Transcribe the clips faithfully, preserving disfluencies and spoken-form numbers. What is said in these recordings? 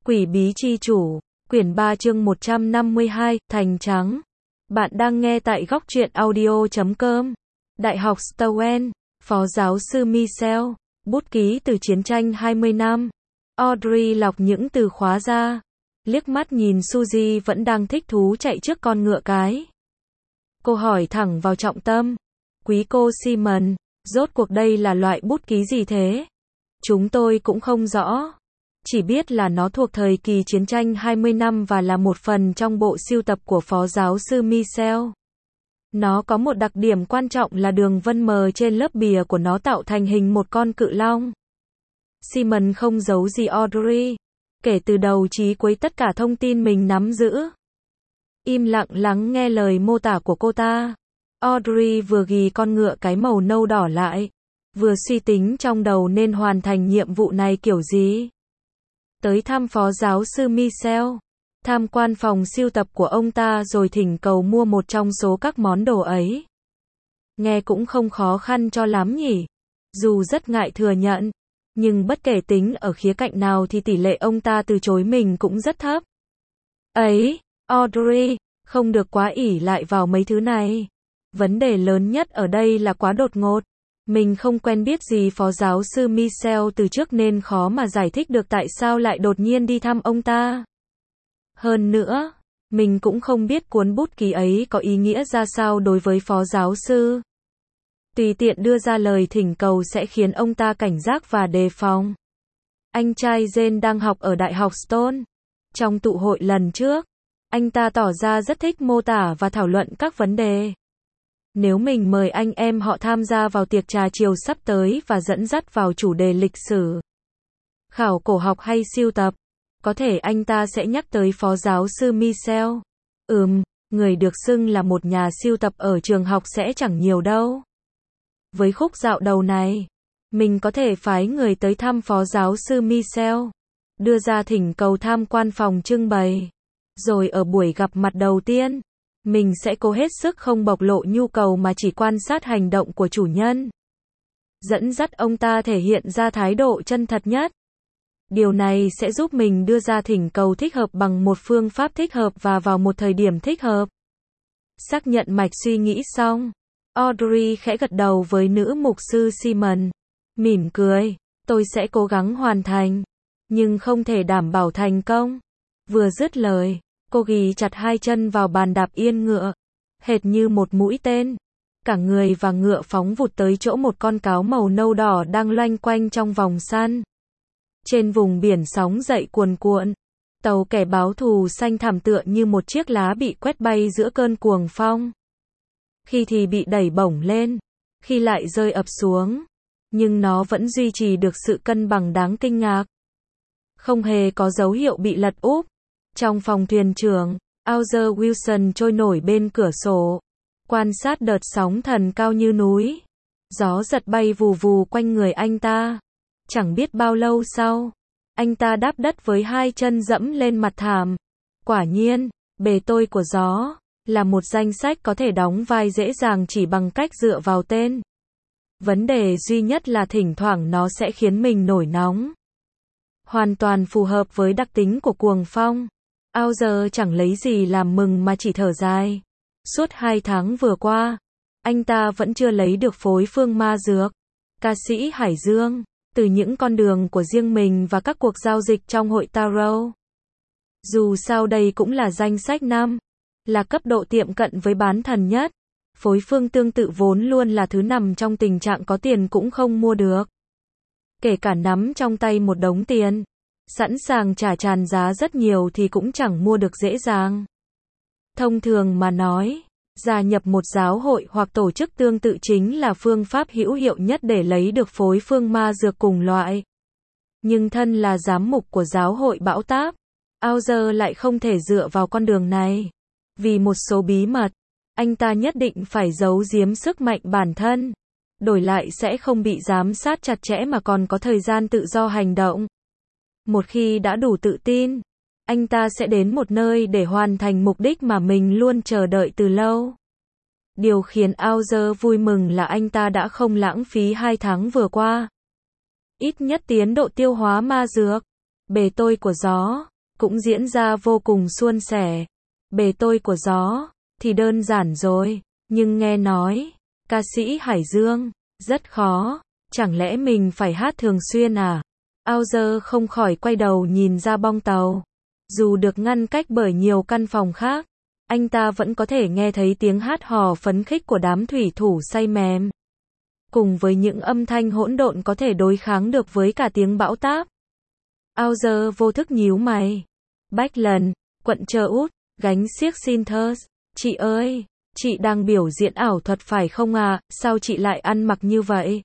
Quỷ bí chi chủ, quyển ba chương một trăm năm mươi hai, Thành Trắng. Bạn đang nghe tại góc truyện audio chấm com. Đại học Stowen, Phó giáo sư Michel, bút ký từ chiến tranh hai mươi năm. Audrey lọc những từ khóa ra, liếc mắt nhìn Suzy vẫn đang thích thú chạy trước con ngựa cái. Cô hỏi thẳng vào trọng tâm. Quý cô Simon, rốt cuộc đây là loại bút ký gì thế? Chúng tôi cũng không rõ. Chỉ biết là nó thuộc thời kỳ chiến tranh hai mươi năm và là một phần trong bộ sưu tập của Phó giáo sư Michel. Nó có một đặc điểm quan trọng là đường vân mờ trên lớp bìa của nó tạo thành hình một con cự long. Simon không giấu gì Audrey, kể từ đầu chí cuối tất cả thông tin mình nắm giữ. Im lặng lắng nghe lời mô tả của cô ta. Audrey vừa ghi con ngựa cái màu nâu đỏ lại, vừa suy tính trong đầu nên hoàn thành nhiệm vụ này kiểu gì. Tới thăm Phó giáo sư Michel, tham quan phòng sưu tập của ông ta rồi thỉnh cầu mua một trong số các món đồ ấy. Nghe cũng không khó khăn cho lắm nhỉ. Dù rất ngại thừa nhận, nhưng bất kể tính ở khía cạnh nào thì tỷ lệ ông ta từ chối mình cũng rất thấp. Ấy, Audrey, không được quá ỷ lại vào mấy thứ này. Vấn đề lớn nhất ở đây là quá đột ngột. Mình không quen biết gì Phó giáo sư Michel từ trước nên khó mà giải thích được tại sao lại đột nhiên đi thăm ông ta. Hơn nữa, mình cũng không biết cuốn bút ký ấy có ý nghĩa ra sao đối với Phó giáo sư. Tùy tiện đưa ra lời thỉnh cầu sẽ khiến ông ta cảnh giác và đề phòng. Anh trai Jane đang học ở Đại học Stone. Trong tụ hội lần trước, anh ta tỏ ra rất thích mô tả và thảo luận các vấn đề. Nếu mình mời anh em họ tham gia vào tiệc trà chiều sắp tới và dẫn dắt vào chủ đề lịch sử, khảo cổ học hay sưu tập, có thể anh ta sẽ nhắc tới Phó giáo sư Michel. Ừm, người được xưng là một nhà sưu tập ở trường học sẽ chẳng nhiều đâu. Với khúc dạo đầu này, mình có thể phái người tới thăm Phó giáo sư Michel, đưa ra thỉnh cầu tham quan phòng trưng bày. Rồi ở buổi gặp mặt đầu tiên, mình sẽ cố hết sức không bộc lộ nhu cầu mà chỉ quan sát hành động của chủ nhân. Dẫn dắt ông ta thể hiện ra thái độ chân thật nhất. Điều này sẽ giúp mình đưa ra thỉnh cầu thích hợp bằng một phương pháp thích hợp và vào một thời điểm thích hợp. Xác nhận mạch suy nghĩ xong, Audrey khẽ gật đầu với nữ mục sư Simon. Mỉm cười, tôi sẽ cố gắng hoàn thành, nhưng không thể đảm bảo thành công. Vừa dứt lời, cô ghì chặt hai chân vào bàn đạp yên ngựa, hệt như một mũi tên. Cả người và ngựa phóng vụt tới chỗ một con cáo màu nâu đỏ đang loanh quanh trong vòng săn. Trên vùng biển sóng dậy cuồn cuộn, tàu kẻ báo thù xanh thẳm tựa như một chiếc lá bị quét bay giữa cơn cuồng phong. Khi thì bị đẩy bổng lên, khi lại rơi ập xuống, nhưng nó vẫn duy trì được sự cân bằng đáng kinh ngạc. Không hề có dấu hiệu bị lật úp. Trong phòng thuyền trưởng, Arthur Wilson trôi nổi bên cửa sổ, quan sát đợt sóng thần cao như núi. Gió giật bay vù vù quanh người anh ta. Chẳng biết bao lâu sau, anh ta đáp đất với hai chân dẫm lên mặt thảm. Quả nhiên, bề tôi của gió là một danh sách có thể đóng vai dễ dàng chỉ bằng cách dựa vào tên. Vấn đề duy nhất là thỉnh thoảng nó sẽ khiến mình nổi nóng. Hoàn toàn phù hợp với đặc tính của cuồng phong. Arthur chẳng lấy gì làm mừng mà chỉ thở dài. Suốt hai tháng vừa qua, anh ta vẫn chưa lấy được phối phương ma dược. Ca sĩ Hải Dương, từ những con đường của riêng mình và các cuộc giao dịch trong hội Tarot. Dù sao đây cũng là danh sách năm, là cấp độ tiệm cận với bán thần nhất. Phối phương tương tự vốn luôn là thứ nằm trong tình trạng có tiền cũng không mua được. Kể cả nắm trong tay một đống tiền, sẵn sàng trả tràn giá rất nhiều thì cũng chẳng mua được dễ dàng. Thông thường mà nói, gia nhập một giáo hội hoặc tổ chức tương tự chính là phương pháp hữu hiệu nhất để lấy được phối phương ma dược cùng loại. Nhưng thân là giám mục của giáo hội bão táp, Arthur lại không thể dựa vào con đường này. Vì một số bí mật, anh ta nhất định phải giấu giếm sức mạnh bản thân. Đổi lại sẽ không bị giám sát chặt chẽ mà còn có thời gian tự do hành động. Một khi đã đủ tự tin, anh ta sẽ đến một nơi để hoàn thành mục đích mà mình luôn chờ đợi từ lâu. Điều khiến Arthur vui mừng là anh ta đã không lãng phí hai tháng vừa qua. Ít nhất tiến độ tiêu hóa ma dược, bề tôi của gió, cũng diễn ra vô cùng suôn sẻ. Bề tôi của gió, thì đơn giản rồi, nhưng nghe nói, ca sĩ Hải Dương, rất khó, chẳng lẽ mình phải hát thường xuyên à? Auger không khỏi quay đầu nhìn ra bong tàu. Dù được ngăn cách bởi nhiều căn phòng khác, anh ta vẫn có thể nghe thấy tiếng hát hò phấn khích của đám thủy thủ say mềm. Cùng với những âm thanh hỗn độn có thể đối kháng được với cả tiếng bão táp. Auger vô thức nhíu mày. Bách lần, quận Chơ Út, gánh xiếc Sinthers. Chị ơi, chị đang biểu diễn ảo thuật phải không à, sao chị lại ăn mặc như vậy?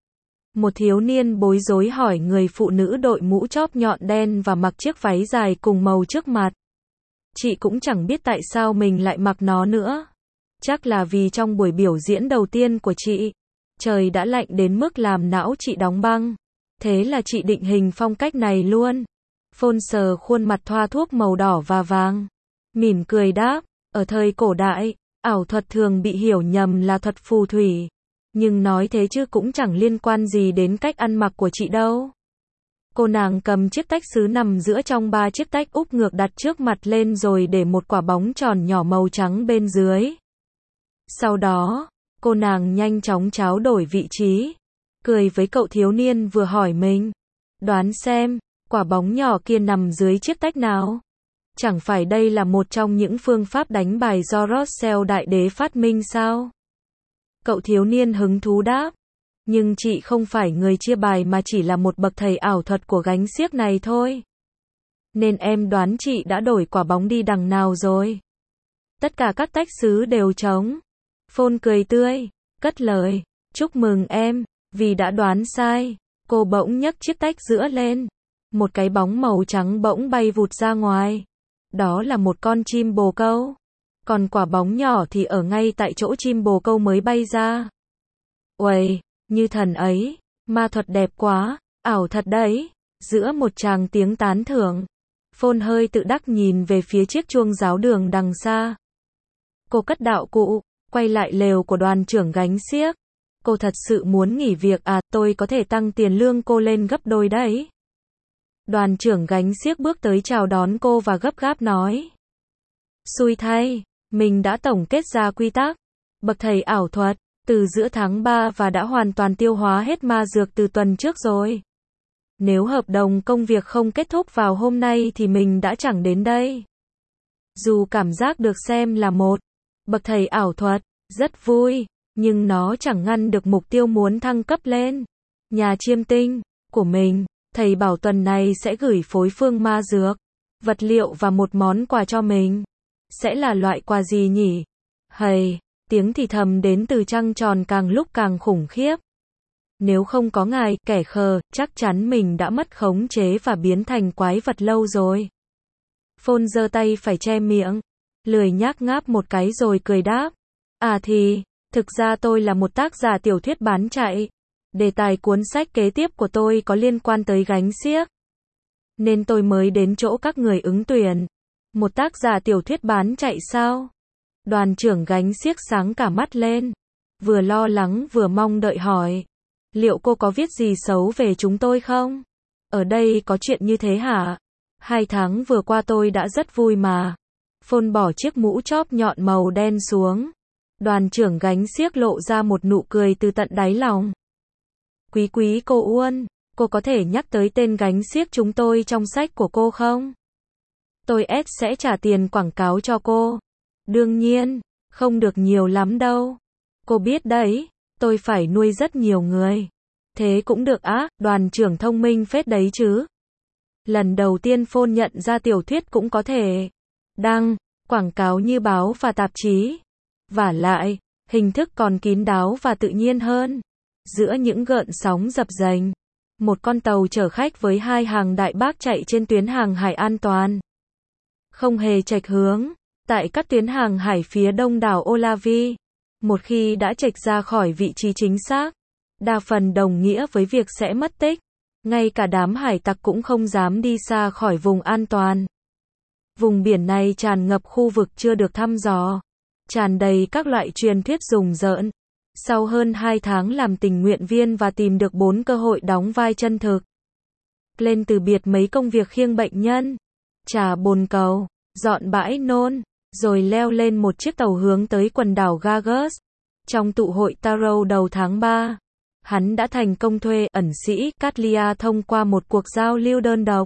Một thiếu niên bối rối hỏi người phụ nữ đội mũ chóp nhọn đen và mặc chiếc váy dài cùng màu trước mặt. Chị cũng chẳng biết tại sao mình lại mặc nó nữa. Chắc là vì trong buổi biểu diễn đầu tiên của chị, trời đã lạnh đến mức làm não chị đóng băng. Thế là chị định hình phong cách này luôn. Phôn sờ khuôn mặt thoa thuốc màu đỏ và vàng. Mỉm cười đáp, ở thời cổ đại, ảo thuật thường bị hiểu nhầm là thuật phù thủy. Nhưng nói thế chứ cũng chẳng liên quan gì đến cách ăn mặc của chị đâu. Cô nàng cầm chiếc tách sứ nằm giữa trong ba chiếc tách úp ngược đặt trước mặt lên rồi để một quả bóng tròn nhỏ màu trắng bên dưới. Sau đó, cô nàng nhanh chóng tráo đổi vị trí, cười với cậu thiếu niên vừa hỏi mình. Đoán xem, quả bóng nhỏ kia nằm dưới chiếc tách nào? Chẳng phải đây là một trong những phương pháp đánh bài do Rothschild đại đế phát minh sao? Cậu thiếu niên hứng thú đáp. Nhưng chị không phải người chia bài mà chỉ là một bậc thầy ảo thuật của gánh xiếc này thôi. Nên em đoán chị đã đổi quả bóng đi đằng nào rồi. Tất cả các tách sứ đều trống. Phôn cười tươi, cất lời. Chúc mừng em, vì đã đoán sai. Cô bỗng nhấc chiếc tách giữa lên. Một cái bóng màu trắng bỗng bay vụt ra ngoài. Đó là một con chim bồ câu. Còn quả bóng nhỏ thì ở ngay tại chỗ chim bồ câu mới bay ra. Uầy, như thần ấy, ma thuật đẹp quá, ảo thật đấy. Giữa một tràng tiếng tán thưởng, Phôn hơi tự đắc nhìn về phía chiếc chuông giáo đường đằng xa. Cô cất đạo cụ, quay lại lều của đoàn trưởng gánh xiếc. Cô thật sự muốn nghỉ việc à, tôi có thể tăng tiền lương cô lên gấp đôi đấy. Đoàn trưởng gánh xiếc bước tới chào đón cô và gấp gáp nói. Xui thay, mình đã tổng kết ra quy tắc, bậc thầy ảo thuật, từ giữa tháng ba và đã hoàn toàn tiêu hóa hết ma dược từ tuần trước rồi. Nếu hợp đồng công việc không kết thúc vào hôm nay thì mình đã chẳng đến đây. Dù cảm giác được xem là một bậc thầy ảo thuật, rất vui, nhưng nó chẳng ngăn được mục tiêu muốn thăng cấp lên nhà chiêm tinh của mình. Thầy bảo tuần này sẽ gửi phối phương ma dược, vật liệu và một món quà cho mình. Sẽ là loại quà gì nhỉ? Hầy, tiếng thì thầm đến từ trăng tròn càng lúc càng khủng khiếp. Nếu không có ngài, kẻ khờ, chắc chắn mình đã mất khống chế và biến thành quái vật lâu rồi. Phôn giơ tay phải che miệng, lười nhác ngáp một cái rồi cười đáp. À thì, thực ra tôi là một tác giả tiểu thuyết bán chạy. Đề tài cuốn sách kế tiếp của tôi có liên quan tới gánh xiếc. Nên tôi mới đến chỗ các người ứng tuyển. Một tác giả tiểu thuyết bán chạy sao? Đoàn trưởng gánh xiếc sáng cả mắt lên. Vừa lo lắng vừa mong đợi hỏi. Liệu cô có viết gì xấu về chúng tôi không? Ở đây có chuyện như thế hả? Hai tháng vừa qua tôi đã rất vui mà. Phôn bỏ chiếc mũ chóp nhọn màu đen xuống. Đoàn trưởng gánh xiếc lộ ra một nụ cười từ tận đáy lòng. Quý quý cô Uân, cô có thể nhắc tới tên gánh xiếc chúng tôi trong sách của cô không? Tôi S sẽ trả tiền quảng cáo cho cô. Đương nhiên, không được nhiều lắm đâu. Cô biết đấy, tôi phải nuôi rất nhiều người. Thế cũng được á, đoàn trưởng thông minh phết đấy chứ. Lần đầu tiên Phôn nhận ra tiểu thuyết cũng có thể đăng, quảng cáo như báo và tạp chí. Vả lại, hình thức còn kín đáo và tự nhiên hơn. Giữa những gợn sóng dập dềnh, một con tàu chở khách với hai hàng đại bác chạy trên tuyến hàng hải an toàn. Không hề chệch hướng, tại các tuyến hàng hải phía đông đảo Olavi. Một khi đã chệch ra khỏi vị trí chính xác, đa phần đồng nghĩa với việc sẽ mất tích. Ngay cả đám hải tặc cũng không dám đi xa khỏi vùng an toàn. Vùng biển này tràn ngập khu vực chưa được thăm dò, tràn đầy các loại truyền thuyết rùng rợn. Sau hơn hai tháng làm tình nguyện viên và tìm được bốn cơ hội đóng vai chân thực, lên từ biệt mấy công việc khiêng bệnh nhân, trà bồn cầu, dọn bãi nôn, rồi leo lên một chiếc tàu hướng tới quần đảo Gargus. Trong tụ hội Tarot đầu tháng ba, hắn đã thành công thuê ẩn sĩ Katlia thông qua một cuộc giao lưu đơn độc.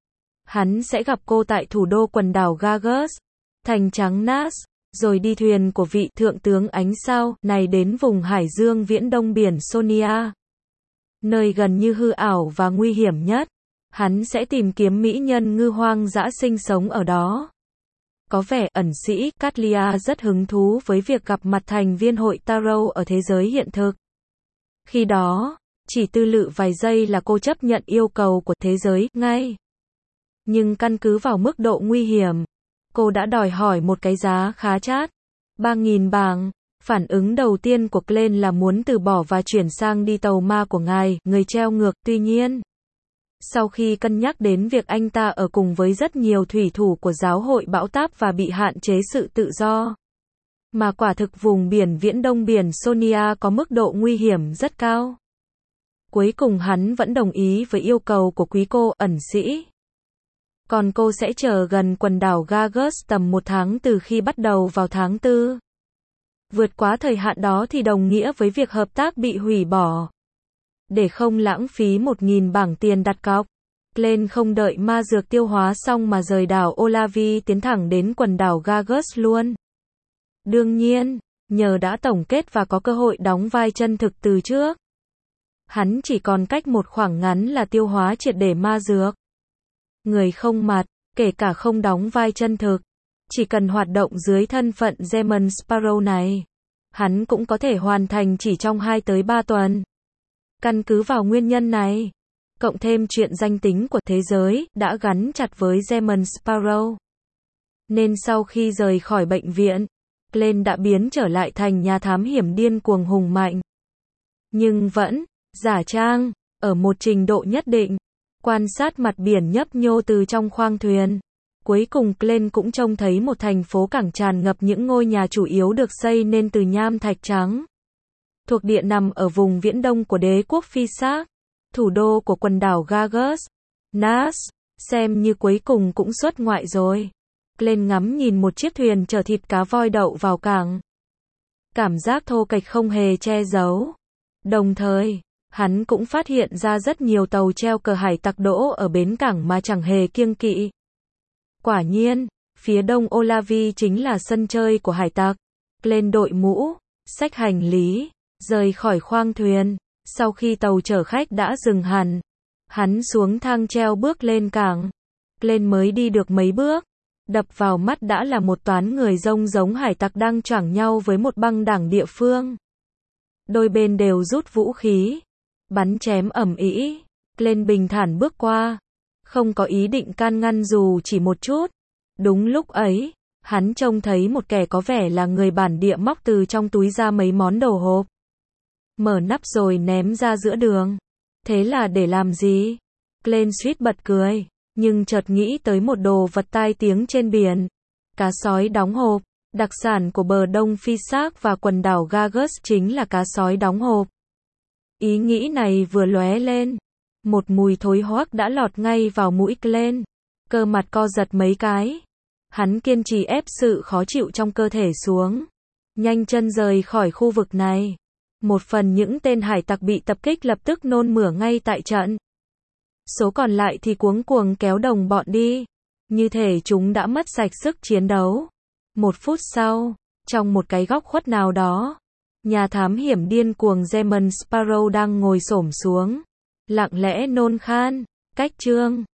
Hắn sẽ gặp cô tại thủ đô quần đảo Gargus, thành trắng Nas, rồi đi thuyền của vị thượng tướng ánh sao này đến vùng hải dương viễn đông biển Sonia, nơi gần như hư ảo và nguy hiểm nhất. Hắn sẽ tìm kiếm mỹ nhân ngư hoang dã sinh sống ở đó. Có vẻ ẩn sĩ Katlia rất hứng thú với việc gặp mặt thành viên hội Tarot ở thế giới hiện thực. Khi đó, chỉ tư lự vài giây là cô chấp nhận yêu cầu của thế giới ngay. Nhưng căn cứ vào mức độ nguy hiểm, cô đã đòi hỏi một cái giá khá chát, ba nghìn bảng. Phản ứng đầu tiên của Glenn là muốn từ bỏ và chuyển sang đi tàu ma của ngài, người treo ngược. Tuy nhiên, sau khi cân nhắc đến việc anh ta ở cùng với rất nhiều thủy thủ của giáo hội bão táp và bị hạn chế sự tự do, mà quả thực vùng biển viễn đông biển Sonia có mức độ nguy hiểm rất cao, cuối cùng hắn vẫn đồng ý với yêu cầu của quý cô ẩn sĩ. Còn cô sẽ chờ gần quần đảo Gargus tầm một tháng từ khi bắt đầu vào tháng tư. Vượt quá thời hạn đó thì đồng nghĩa với việc hợp tác bị hủy bỏ. Để không lãng phí một nghìn bảng tiền đặt cọc, Glenn không đợi ma dược tiêu hóa xong mà rời đảo Olavi tiến thẳng đến quần đảo Gargus luôn. Đương nhiên, nhờ đã tổng kết và có cơ hội đóng vai chân thực từ trước, hắn chỉ còn cách một khoảng ngắn là tiêu hóa triệt để ma dược. Người không mặt, kể cả không đóng vai chân thực, chỉ cần hoạt động dưới thân phận Demon Sparrow này, hắn cũng có thể hoàn thành chỉ trong hai tới ba tuần. Căn cứ vào nguyên nhân này, cộng thêm chuyện danh tính của thế giới đã gắn chặt với Demon Sparrow, nên sau khi rời khỏi bệnh viện, Glenn đã biến trở lại thành nhà thám hiểm điên cuồng hùng mạnh. Nhưng vẫn giả trang ở một trình độ nhất định, quan sát mặt biển nhấp nhô từ trong khoang thuyền. Cuối cùng Glenn cũng trông thấy một thành phố cảng tràn ngập những ngôi nhà chủ yếu được xây nên từ nham thạch trắng. Thuộc địa nằm ở vùng viễn đông của đế quốc Phi Xác, thủ đô của quần đảo Gargus. Nas, xem như cuối cùng cũng xuất ngoại rồi. Glenn ngắm nhìn một chiếc thuyền chở thịt cá voi đậu vào cảng. Cảm giác thô kệch không hề che giấu. Đồng thời, hắn cũng phát hiện ra rất nhiều tàu treo cờ hải tặc đỗ ở bến cảng mà chẳng hề kiêng kỵ. Quả nhiên, phía đông Olavi chính là sân chơi của hải tặc. Glenn đội mũ, xách hành lý, rời khỏi khoang thuyền. Sau khi tàu chở khách đã dừng hẳn, hắn xuống thang treo bước lên cảng. Glenn mới đi được mấy bước, đập vào mắt đã là một toán người rông giống hải tặc đang choảng nhau với một băng đảng địa phương. Đôi bên đều rút vũ khí, bắn chém ầm ĩ. Glenn bình thản bước qua, không có ý định can ngăn dù chỉ một chút. Đúng lúc ấy, hắn trông thấy một kẻ có vẻ là người bản địa móc từ trong túi ra mấy món đồ hộp, mở nắp rồi ném ra giữa đường. Thế là để làm gì? Glenn suýt bật cười, nhưng chợt nghĩ tới một đồ vật tai tiếng trên biển. Cá sói đóng hộp. Đặc sản của bờ đông Phi Xác và quần đảo Gargus chính là cá sói đóng hộp. Ý nghĩ này vừa lóe lên, một mùi thối hoắc đã lọt ngay vào mũi Glenn. Cơ mặt co giật mấy cái. Hắn kiên trì ép sự khó chịu trong cơ thể xuống, nhanh chân rời khỏi khu vực này. Một phần những tên hải tặc bị tập kích lập tức nôn mửa ngay tại trận. Số còn lại thì cuống cuồng kéo đồng bọn đi, như thể chúng đã mất sạch sức chiến đấu. Một phút sau, trong một cái góc khuất nào đó, nhà thám hiểm điên cuồng Demon Sparrow đang ngồi xổm xuống, lặng lẽ nôn khan. Cách chương